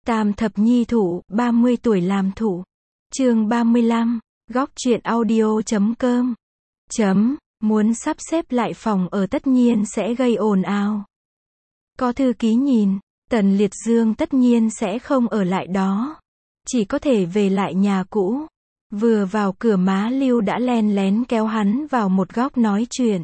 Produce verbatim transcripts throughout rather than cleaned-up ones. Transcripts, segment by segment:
Tam thập nhi thụ, ba mươi tuổi làm thụ. Chương ba mươi lăm, góc truyện audio chấm com. Chấm, muốn sắp xếp lại phòng ở tất nhiên sẽ gây ồn ào. Có thư ký nhìn, Tần Liệt Dương tất nhiên sẽ không ở lại đó. Chỉ có thể về lại nhà cũ. Vừa vào cửa má Lưu đã len lén kéo hắn vào một góc nói chuyện.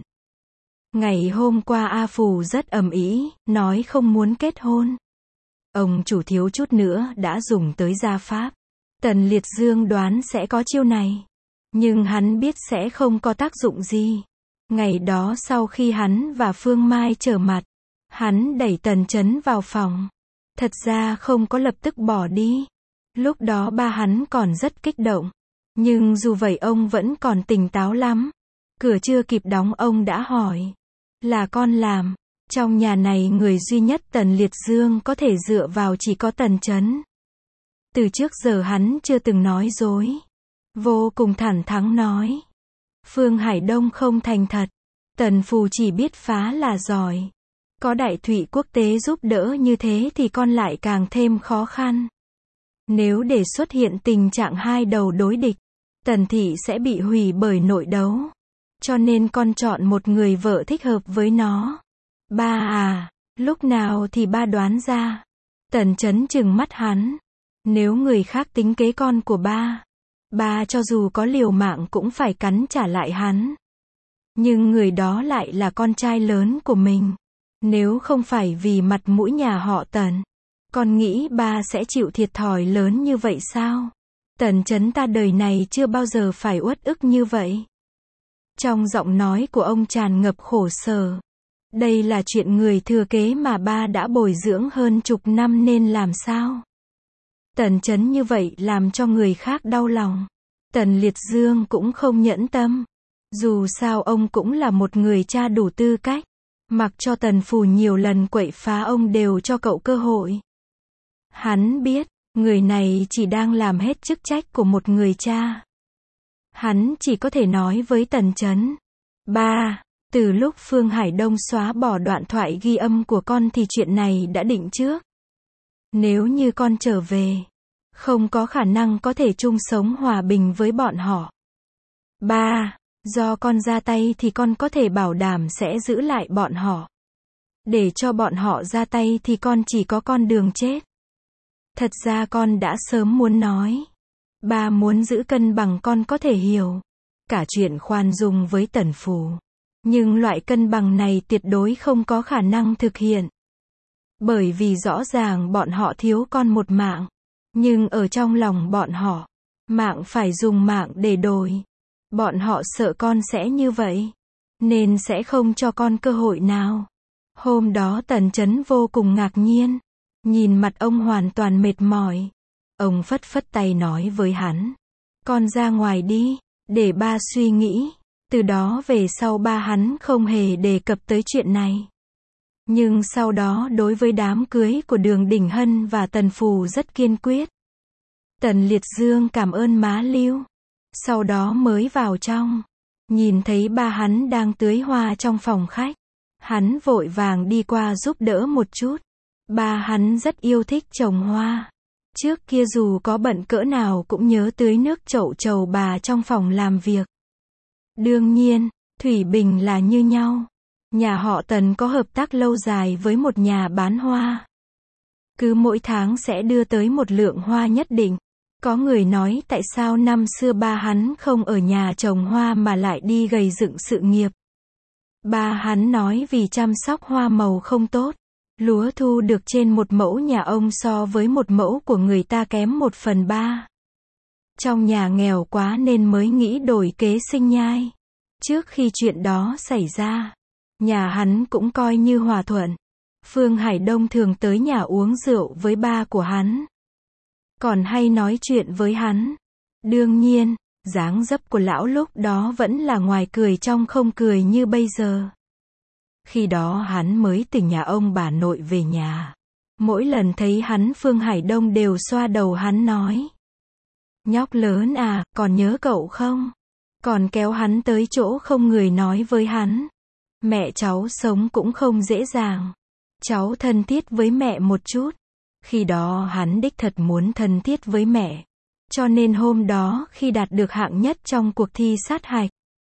Ngày hôm qua A Phù rất ầm ĩ, nói không muốn kết hôn. Ông chủ thiếu chút nữa đã dùng tới gia pháp. Tần Liệt Dương đoán sẽ có chiêu này. Nhưng hắn biết sẽ không có tác dụng gì. Ngày đó sau khi hắn và Phương Mai trở mặt, hắn đẩy Tần Chấn vào phòng. Thật ra không có lập tức bỏ đi. Lúc đó ba hắn còn rất kích động. Nhưng dù vậy ông vẫn còn tỉnh táo lắm. Cửa chưa kịp đóng ông đã hỏi. Là con làm. Trong nhà này người duy nhất Tần Liệt Dương có thể dựa vào chỉ có Tần Chấn. Từ trước giờ hắn chưa từng nói dối. Vô cùng thẳng thắn nói. Phương Hải Đông không thành thật. Tần Phù chỉ biết phá là giỏi. Có đại thụy quốc tế giúp đỡ như thế thì con lại càng thêm khó khăn. Nếu để xuất hiện tình trạng hai đầu đối địch, Tần Thị sẽ bị hủy bởi nội đấu. Cho nên con chọn một người vợ thích hợp với nó. Ba à, lúc nào thì ba đoán ra. Tần Chấn trừng mắt hắn. Nếu người khác tính kế con của ba, ba cho dù có liều mạng cũng phải cắn trả lại hắn. Nhưng người đó lại là con trai lớn của mình. Nếu không phải vì mặt mũi nhà họ Tần, con nghĩ ba sẽ chịu thiệt thòi lớn như vậy sao? Tần Chấn ta đời này chưa bao giờ phải uất ức như vậy. Trong giọng nói của ông tràn ngập khổ sở. Đây là chuyện người thừa kế mà ba đã bồi dưỡng hơn chục năm nên làm sao? Tần Chấn như vậy làm cho người khác đau lòng. Tần Liệt Dương cũng không nhẫn tâm. Dù sao ông cũng là một người cha đủ tư cách. Mặc cho Tần Phù nhiều lần quậy phá ông đều cho cậu cơ hội. Hắn biết, người này chỉ đang làm hết chức trách của một người cha. Hắn chỉ có thể nói với Tần Chấn. Ba, từ lúc Phương Hải Đông xóa bỏ đoạn thoại ghi âm của con thì chuyện này đã định trước. Nếu như con trở về, không có khả năng có thể chung sống hòa bình với bọn họ. Ba, do con ra tay thì con có thể bảo đảm sẽ giữ lại bọn họ. Để cho bọn họ ra tay thì con chỉ có con đường chết. Thật ra con đã sớm muốn nói. Ba muốn giữ cân bằng con có thể hiểu. Cả chuyện khoan dung với Tần Phù. Nhưng loại cân bằng này tuyệt đối không có khả năng thực hiện. Bởi vì rõ ràng bọn họ thiếu con một mạng. Nhưng ở trong lòng bọn họ, mạng phải dùng mạng để đổi. Bọn họ sợ con sẽ như vậy. Nên sẽ không cho con cơ hội nào. Hôm đó Tần Chấn vô cùng ngạc nhiên. Nhìn mặt ông hoàn toàn mệt mỏi. Ông phất phất tay nói với hắn. Con ra ngoài đi, để ba suy nghĩ. Từ đó về sau ba hắn không hề đề cập tới chuyện này. Nhưng sau đó đối với đám cưới của Đường Đình Hân và Tần Phù rất kiên quyết. Tần Liệt Dương cảm ơn má Lưu. Sau đó mới vào trong. Nhìn thấy ba hắn đang tưới hoa trong phòng khách. Hắn vội vàng đi qua giúp đỡ một chút. Ba hắn rất yêu thích trồng hoa. Trước kia dù có bận cỡ nào cũng nhớ tưới nước chậu trầu bà trong phòng làm việc. Đương nhiên, Thủy Bình là như nhau. Nhà họ Tần có hợp tác lâu dài với một nhà bán hoa. Cứ mỗi tháng sẽ đưa tới một lượng hoa nhất định. Có người nói tại sao năm xưa ba hắn không ở nhà trồng hoa mà lại đi gầy dựng sự nghiệp. Ba hắn nói vì chăm sóc hoa màu không tốt. Lúa thu được trên một mẫu nhà ông so với một mẫu của người ta kém một phần ba. Trong nhà nghèo quá nên mới nghĩ đổi kế sinh nhai. Trước khi chuyện đó xảy ra, nhà hắn cũng coi như hòa thuận. Phương Hải Đông thường tới nhà uống rượu với ba của hắn. Còn hay nói chuyện với hắn. Đương nhiên, dáng dấp của lão lúc đó vẫn là ngoài cười trong không cười như bây giờ. Khi đó hắn mới từ nhà ông bà nội về nhà. Mỗi lần thấy hắn Phương Hải Đông đều xoa đầu hắn nói. Nhóc lớn à, còn nhớ cậu không? Còn kéo hắn tới chỗ không người nói với hắn. Mẹ cháu sống cũng không dễ dàng. Cháu thân thiết với mẹ một chút. Khi đó hắn đích thật muốn thân thiết với mẹ. Cho nên hôm đó khi đạt được hạng nhất trong cuộc thi sát hạch,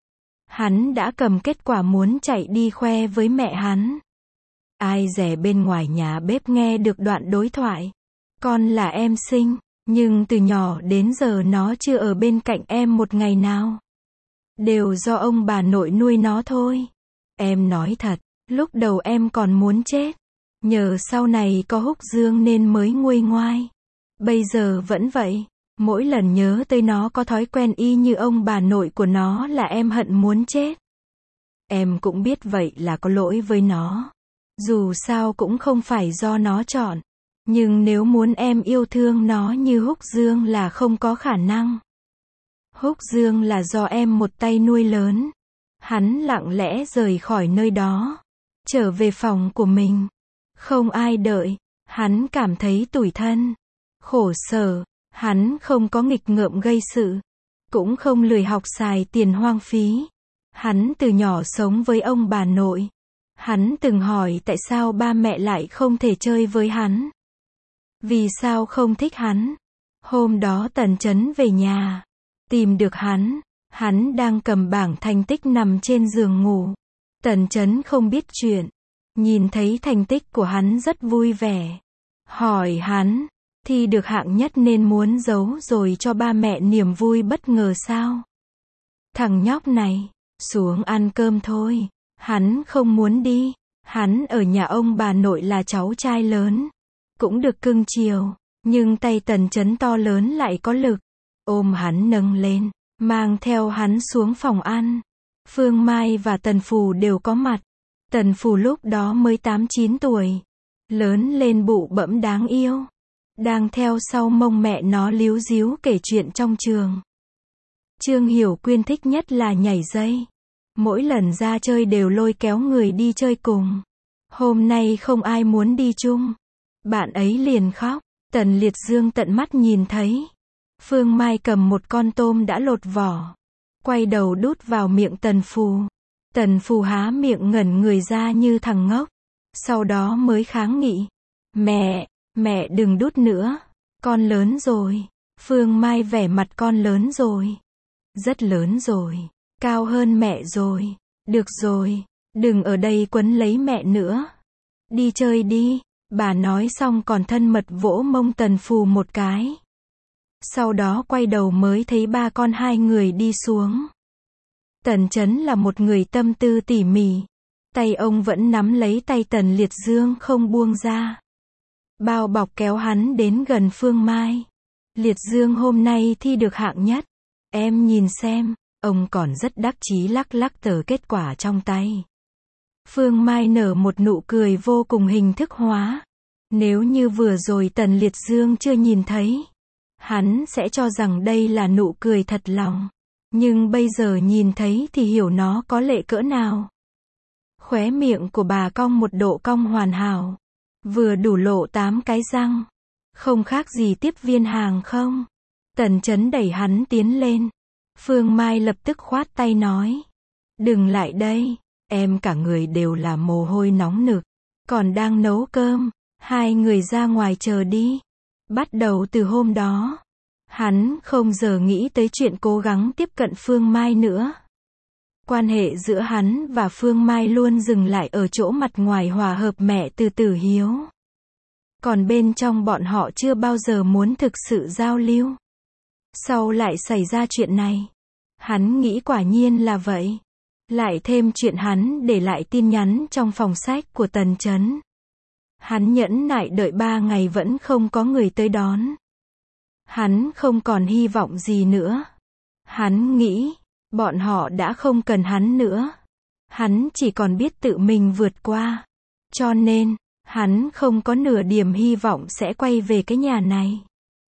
hắn đã cầm kết quả muốn chạy đi khoe với mẹ hắn. Ai dè bên ngoài nhà bếp nghe được đoạn đối thoại. Con là em sinh, nhưng từ nhỏ đến giờ nó chưa ở bên cạnh em một ngày nào. Đều do ông bà nội nuôi nó thôi. Em nói thật, lúc đầu em còn muốn chết. Nhờ sau này có Húc Dương nên mới nguôi ngoai. Bây giờ vẫn vậy. Mỗi lần nhớ tới nó có thói quen y như ông bà nội của nó là em hận muốn chết. Em cũng biết vậy là có lỗi với nó. Dù sao cũng không phải do nó chọn. Nhưng nếu muốn em yêu thương nó như Húc Dương là không có khả năng. Húc Dương là do em một tay nuôi lớn. Hắn lặng lẽ rời khỏi nơi đó. Trở về phòng của mình. Không ai đợi. Hắn cảm thấy tủi thân. Khổ sở. Hắn không có nghịch ngợm gây sự. Cũng không lười học xài tiền hoang phí. Hắn từ nhỏ sống với ông bà nội. Hắn từng hỏi tại sao ba mẹ lại không thể chơi với hắn. Vì sao không thích hắn. Hôm đó Tần Chấn về nhà. Tìm được hắn. Hắn đang cầm bảng thành tích nằm trên giường ngủ. Tần Chấn không biết chuyện. Nhìn thấy thành tích của hắn rất vui vẻ. Hỏi hắn. Thi được hạng nhất nên muốn giấu rồi cho ba mẹ niềm vui bất ngờ sao? Thằng nhóc này. Xuống ăn cơm thôi. Hắn không muốn đi. Hắn ở nhà ông bà nội là cháu trai lớn. Cũng được cưng chiều. Nhưng tay Tần Chấn to lớn lại có lực. Ôm hắn nâng lên. Mang theo hắn xuống phòng ăn. Phương Mai và Tần Phù đều có mặt. Tần Phù lúc đó mới tám chín tuổi. Lớn lên bụ bẫm đáng yêu. Đang theo sau mông mẹ nó líu díu kể chuyện trong trường. Trương Hiểu Quyên thích nhất là nhảy dây. Mỗi lần ra chơi đều lôi kéo người đi chơi cùng. Hôm nay không ai muốn đi chung. Bạn ấy liền khóc. Tần Liệt Dương tận mắt nhìn thấy. Phương Mai cầm một con tôm đã lột vỏ. Quay đầu đút vào miệng Tần Phù. Tần Phù há miệng ngẩn người ra như thằng ngốc. Sau đó mới kháng nghị. Mẹ, mẹ đừng đút nữa. Con lớn rồi. Phương Mai vẻ mặt con lớn rồi. Rất lớn rồi. Cao hơn mẹ rồi. Được rồi. Đừng ở đây quấn lấy mẹ nữa. Đi chơi đi. Bà nói xong còn thân mật vỗ mông Tần Phù một cái. Sau đó quay đầu mới thấy ba con hai người đi xuống. Tần Chấn là một người tâm tư tỉ mỉ. Tay ông vẫn nắm lấy tay Tần Liệt Dương không buông ra. Bao bọc kéo hắn đến gần Phương Mai. Liệt Dương hôm nay thi được hạng nhất. Em nhìn xem, ông còn rất đắc chí lắc lắc tờ kết quả trong tay. Phương Mai nở một nụ cười vô cùng hình thức hóa. Nếu như vừa rồi Tần Liệt Dương chưa nhìn thấy, hắn sẽ cho rằng đây là nụ cười thật lòng. Nhưng bây giờ nhìn thấy thì hiểu nó có lệ cỡ nào. Khóe miệng của bà cong một độ cong hoàn hảo. Vừa đủ lộ tám cái răng. Không khác gì tiếp viên hàng không. Tần Chấn đẩy hắn tiến lên. Phương Mai lập tức khoát tay nói. Đừng lại đây. Em cả người đều là mồ hôi nóng nực. Còn đang nấu cơm. Hai người ra ngoài chờ đi. Bắt đầu từ hôm đó. Hắn không giờ nghĩ tới chuyện cố gắng tiếp cận Phương Mai nữa. Quan hệ giữa hắn và Phương Mai luôn dừng lại ở chỗ mặt ngoài hòa hợp mẹ từ Tử Hiếu. Còn bên trong bọn họ chưa bao giờ muốn thực sự giao lưu. Sau lại xảy ra chuyện này. Hắn nghĩ quả nhiên là vậy. Lại thêm chuyện hắn để lại tin nhắn trong phòng sách của Tần Chấn. Hắn nhẫn nại đợi ba ngày vẫn không có người tới đón. Hắn không còn hy vọng gì nữa. Hắn nghĩ, bọn họ đã không cần hắn nữa. Hắn chỉ còn biết tự mình vượt qua. Cho nên, hắn không có nửa điểm hy vọng sẽ quay về cái nhà này.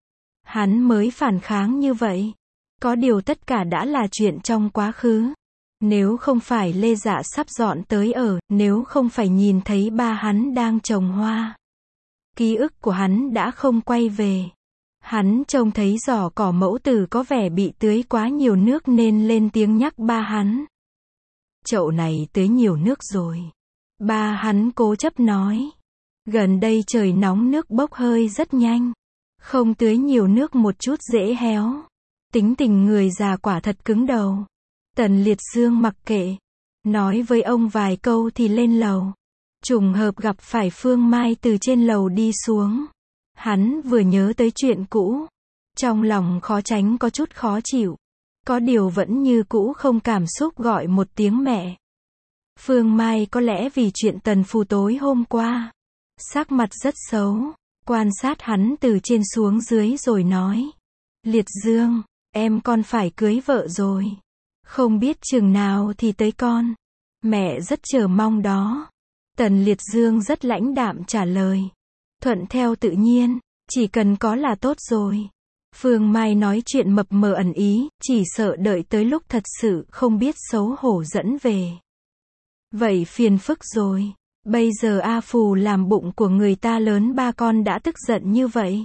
Hắn mới phản kháng như vậy. Có điều tất cả đã là chuyện trong quá khứ. Nếu không phải Lê Dạ sắp dọn tới ở, nếu không phải nhìn thấy ba hắn đang trồng hoa. Ký ức của hắn đã không quay về. Hắn trông thấy giỏ cỏ mẫu tử có vẻ bị tưới quá nhiều nước nên lên tiếng nhắc ba hắn. Chậu này tưới nhiều nước rồi. Ba hắn cố chấp nói. Gần đây trời nóng nước bốc hơi rất nhanh. Không tưới nhiều nước một chút dễ héo. Tính tình người già quả thật cứng đầu. Tần Liệt Dương mặc kệ. Nói với ông vài câu thì lên lầu. Trùng hợp gặp phải Phương Mai từ trên lầu đi xuống. Hắn vừa nhớ tới chuyện cũ. Trong lòng khó tránh có chút khó chịu. Có điều vẫn như cũ không cảm xúc gọi một tiếng mẹ. Phương Mai có lẽ vì chuyện Tần Phù tối hôm qua. Sắc mặt rất xấu. Quan sát hắn từ trên xuống dưới rồi nói. Liệt Dương, em con phải cưới vợ rồi. Không biết chừng nào thì tới con. Mẹ rất chờ mong đó. Tần Liệt Dương rất lãnh đạm trả lời. Thuận theo tự nhiên, chỉ cần có là tốt rồi. Phương Mai nói chuyện mập mờ ẩn ý, chỉ sợ đợi tới lúc thật sự không biết xấu hổ dẫn về. Vậy phiền phức rồi. Bây giờ A Phù làm bụng của người ta lớn ba con đã tức giận như vậy.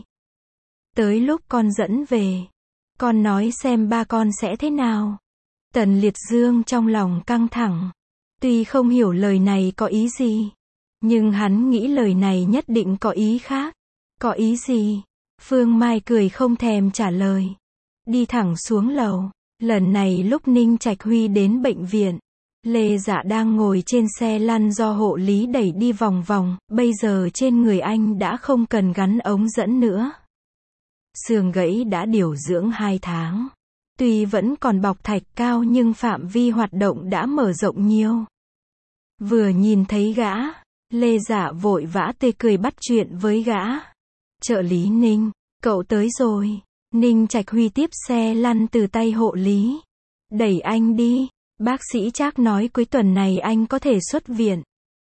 Tới lúc con dẫn về, con nói xem ba con sẽ thế nào. Tần Liệt Dương trong lòng căng thẳng. Tuy không hiểu lời này có ý gì, nhưng hắn nghĩ lời này nhất định có ý khác. Có ý gì? Phương Mai cười không thèm trả lời. Đi thẳng xuống lầu. Lần này lúc Ninh Trạch Huy đến bệnh viện, Lê Dạ đang ngồi trên xe lăn do hộ lý đẩy đi vòng vòng, bây giờ trên người anh đã không cần gắn ống dẫn nữa. Xương gãy đã điều dưỡng hai tháng. Tuy vẫn còn bọc thạch cao nhưng phạm vi hoạt động đã mở rộng nhiều. Vừa nhìn thấy gã, Lê Dạ vội vã tê cười bắt chuyện với gã. Trợ lý Ninh, cậu tới rồi. Ninh Trạch Huy tiếp xe lăn từ tay hộ lý. Đẩy anh đi. Bác sĩ Trác nói cuối tuần này anh có thể xuất viện.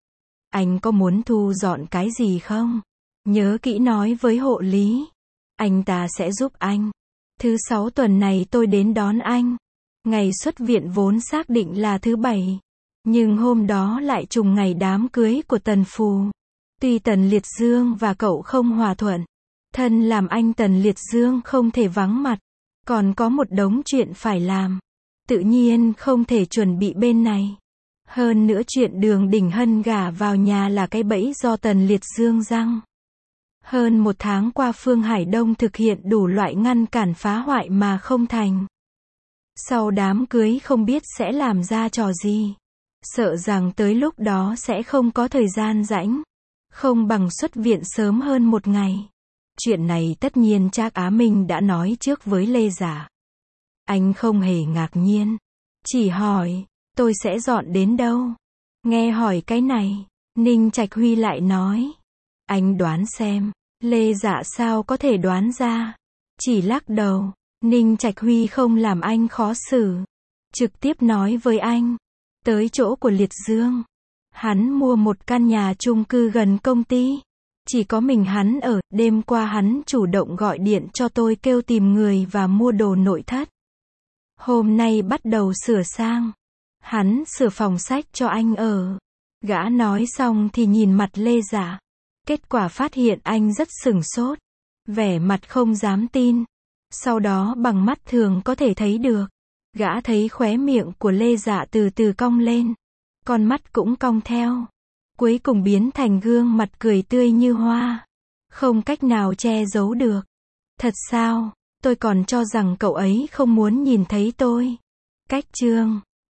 Anh có muốn thu dọn cái gì không? Nhớ kỹ nói với hộ lý. Anh ta sẽ giúp anh. Thứ sáu tuần này tôi đến đón anh. Ngày xuất viện vốn xác định là thứ bảy. Nhưng hôm đó lại trùng ngày đám cưới của Tần Phù. Tuy Tần Liệt Dương và cậu không hòa thuận, thân làm anh Tần Liệt Dương không thể vắng mặt. Còn có một đống chuyện phải làm. Tự nhiên không thể chuẩn bị bên này. Hơn nữa chuyện Đường Đình Hân gả vào nhà là cái bẫy do Tần Liệt Dương giăng. Hơn một tháng qua Phương Hải Đông thực hiện đủ loại ngăn cản phá hoại mà không thành. Sau đám cưới không biết sẽ làm ra trò gì. Sợ rằng tới lúc đó sẽ không có thời gian rảnh. Không bằng xuất viện sớm hơn một ngày. Chuyện này tất nhiên Trác Á Minh đã nói trước với Lê Giả. Anh không hề ngạc nhiên. Chỉ hỏi, tôi sẽ dọn đến đâu? Nghe hỏi cái này, Ninh Trạch Huy lại nói. Anh đoán xem. Lê Dạ sao có thể đoán ra? Chỉ lắc đầu. Ninh Trạch Huy không làm anh khó xử. Trực tiếp nói với anh. Tới chỗ của Liệt Dương. Hắn mua một căn nhà chung cư gần công ty. Chỉ có mình hắn ở. Đêm qua hắn chủ động gọi điện cho tôi kêu tìm người và mua đồ nội thất. Hôm nay bắt đầu sửa sang. Hắn sửa phòng sách cho anh ở. Gã nói xong thì nhìn mặt Lê Dạ. Kết quả phát hiện anh rất sửng sốt. Vẻ mặt không dám tin. Sau đó bằng mắt thường có thể thấy được. Gã thấy khóe miệng của Lê Dạ từ từ cong lên. Con mắt cũng cong theo. Cuối cùng biến thành gương mặt cười tươi như hoa. Không cách nào che giấu được. Thật sao? Tôi còn cho rằng cậu ấy không muốn nhìn thấy tôi. Cách chương